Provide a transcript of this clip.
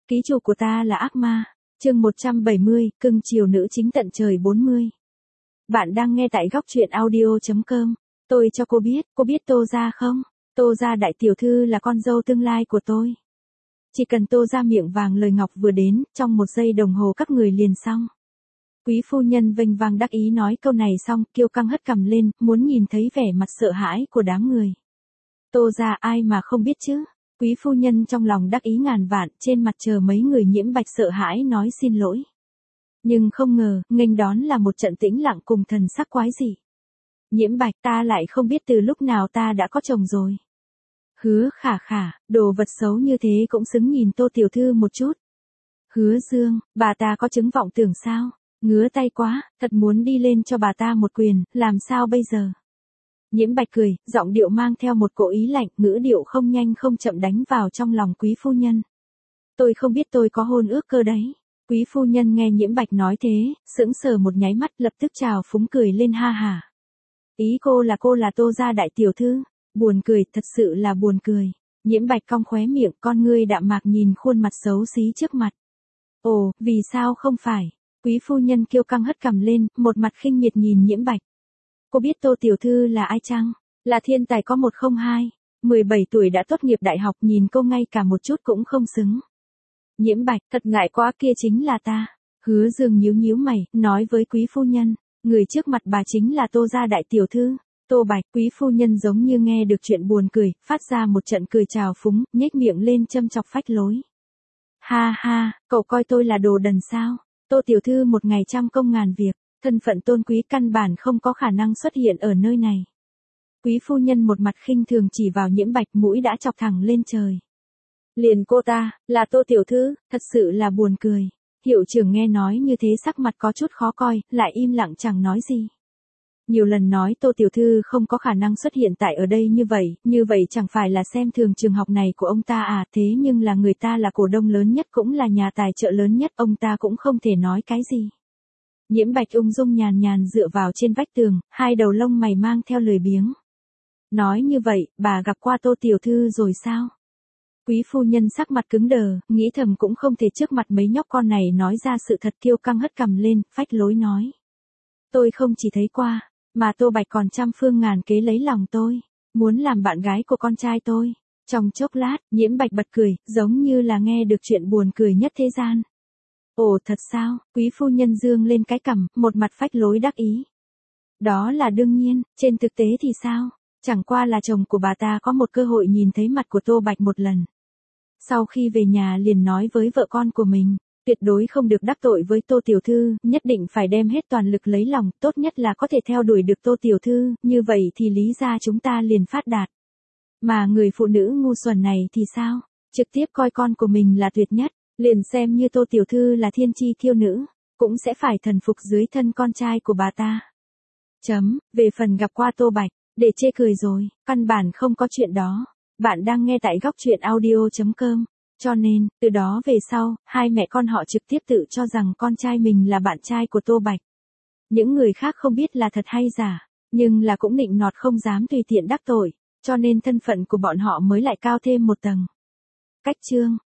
Ký chủ của ta là ác ma. Chương 170, cưng chiều nữ chính tận trời 40. Bạn đang nghe tại góc truyện audio.com. Tôi cho cô biết Tô Gia không? Tô Gia đại tiểu thư là con dâu tương lai của tôi. Chỉ cần Tô Gia miệng vàng lời ngọc vừa đến, trong 1 giây đồng hồ các người liền xong. Quý phu nhân vênh vang đắc ý nói câu này xong, kiêu căng hất cằm lên, muốn nhìn thấy vẻ mặt sợ hãi của đám người. Tô Gia ai mà không biết chứ? Quý phu nhân trong lòng đắc ý ngàn vạn, trên mặt chờ mấy người Nhiễm Bạch sợ hãi nói xin lỗi. Nhưng không ngờ, nghênh đón là một trận tĩnh lặng cùng thần sắc quái dị. Nhiễm Bạch, ta lại không biết từ lúc nào ta đã có chồng rồi. Hứa Khả Khả, đồ vật xấu như thế cũng xứng nhìn Tô tiểu thư một chút. Hứa Dương, bà ta có chứng vọng tưởng sao? Ngứa tay quá, thật muốn đi lên cho bà ta một quyền, làm sao bây giờ? Nhiễm Bạch cười, giọng điệu mang theo một cỗ ý lạnh, ngữ điệu không nhanh không chậm đánh vào trong lòng quý phu nhân. Tôi không biết tôi có hôn ước cơ đấy. Quý phu nhân nghe Nhiễm Bạch nói thế, sững sờ một nháy mắt lập tức trào phúng cười lên ha hả. Ý cô là Tô Gia đại tiểu thư. Buồn cười, thật sự là buồn cười. Nhiễm Bạch cong khóe miệng, con ngươi đạm mạc nhìn khuôn mặt xấu xí trước mặt. Ồ, vì sao không phải? Quý phu nhân kiêu căng hất cằm lên, một mặt khinh miệt nhìn Nhiễm Bạch. Cô biết Tô tiểu thư là ai chăng? Là thiên tài có 102, 17 tuổi đã tốt nghiệp đại học, nhìn cô ngay cả một chút cũng không xứng. Nhiễm Bạch, thật ngại quá, kia chính là ta. Hứa Dương nhíu mày, nói với quý phu nhân, người trước mặt bà chính là Tô Gia đại tiểu thư. Tô Bạch. Quý phu nhân giống như nghe được chuyện buồn cười, phát ra một trận cười trào phúng, nhếch miệng lên châm chọc phách lối. Ha ha, cậu coi tôi là đồ đần sao? Tô tiểu thư một ngày trăm công ngàn việc, thân phận tôn quý căn bản không có khả năng xuất hiện ở nơi này. Quý phu nhân một mặt khinh thường chỉ vào Nhiễm Bạch, mũi đã chọc thẳng lên trời. Liền cô ta, là Tô tiểu thư, thật sự là buồn cười. Hiệu trưởng nghe nói như thế sắc mặt có chút khó coi, lại im lặng chẳng nói gì. Nhiều lần nói Tô tiểu thư không có khả năng xuất hiện tại ở đây như vậy chẳng phải là xem thường trường học này của ông ta à, thế nhưng là người ta là cổ đông lớn nhất cũng là nhà tài trợ lớn nhất, ông ta cũng không thể nói cái gì. Nhiễm Bạch ung dung nhàn nhàn dựa vào trên vách tường, hai đầu lông mày mang theo lười biếng. Nói như vậy, bà gặp qua Tô tiểu thư rồi sao? Quý phu nhân sắc mặt cứng đờ, nghĩ thầm cũng không thể trước mặt mấy nhóc con này nói ra sự thật, kiêu căng hất cằm lên, phách lối nói. Tôi không chỉ thấy qua, mà Tô Bạch còn trăm phương ngàn kế lấy lòng tôi, muốn làm bạn gái của con trai tôi. Trong chốc lát, Nhiễm Bạch bật cười, giống như là nghe được chuyện buồn cười nhất thế gian. Ồ thật sao? Quý phu nhân dương lên cái cằm, một mặt phách lối đắc ý. Đó là đương nhiên, trên thực tế thì sao? Chẳng qua là chồng của bà ta có một cơ hội nhìn thấy mặt của Tô Bạch một lần. Sau khi về nhà liền nói với vợ con của mình, tuyệt đối không được đắc tội với Tô tiểu thư, nhất định phải đem hết toàn lực lấy lòng, tốt nhất là có thể theo đuổi được Tô tiểu thư, như vậy thì lý gia chúng ta liền phát đạt. Mà người phụ nữ ngu xuẩn này thì sao? Trực tiếp coi con của mình là tuyệt nhất, liền xem như Tô tiểu thư là thiên chi kiêu nữ, cũng sẽ phải thần phục dưới thân con trai của bà ta. Về phần gặp qua Tô Bạch, để chê cười rồi, căn bản không có chuyện đó. Bạn đang nghe tại góc truyện audio.com. Cho nên, từ đó về sau, hai mẹ con họ trực tiếp tự cho rằng con trai mình là bạn trai của Tô Bạch. Những người khác không biết là thật hay giả, nhưng là cũng nịnh nọt không dám tùy tiện đắc tội, cho nên thân phận của bọn họ mới lại cao thêm một tầng. Cách chương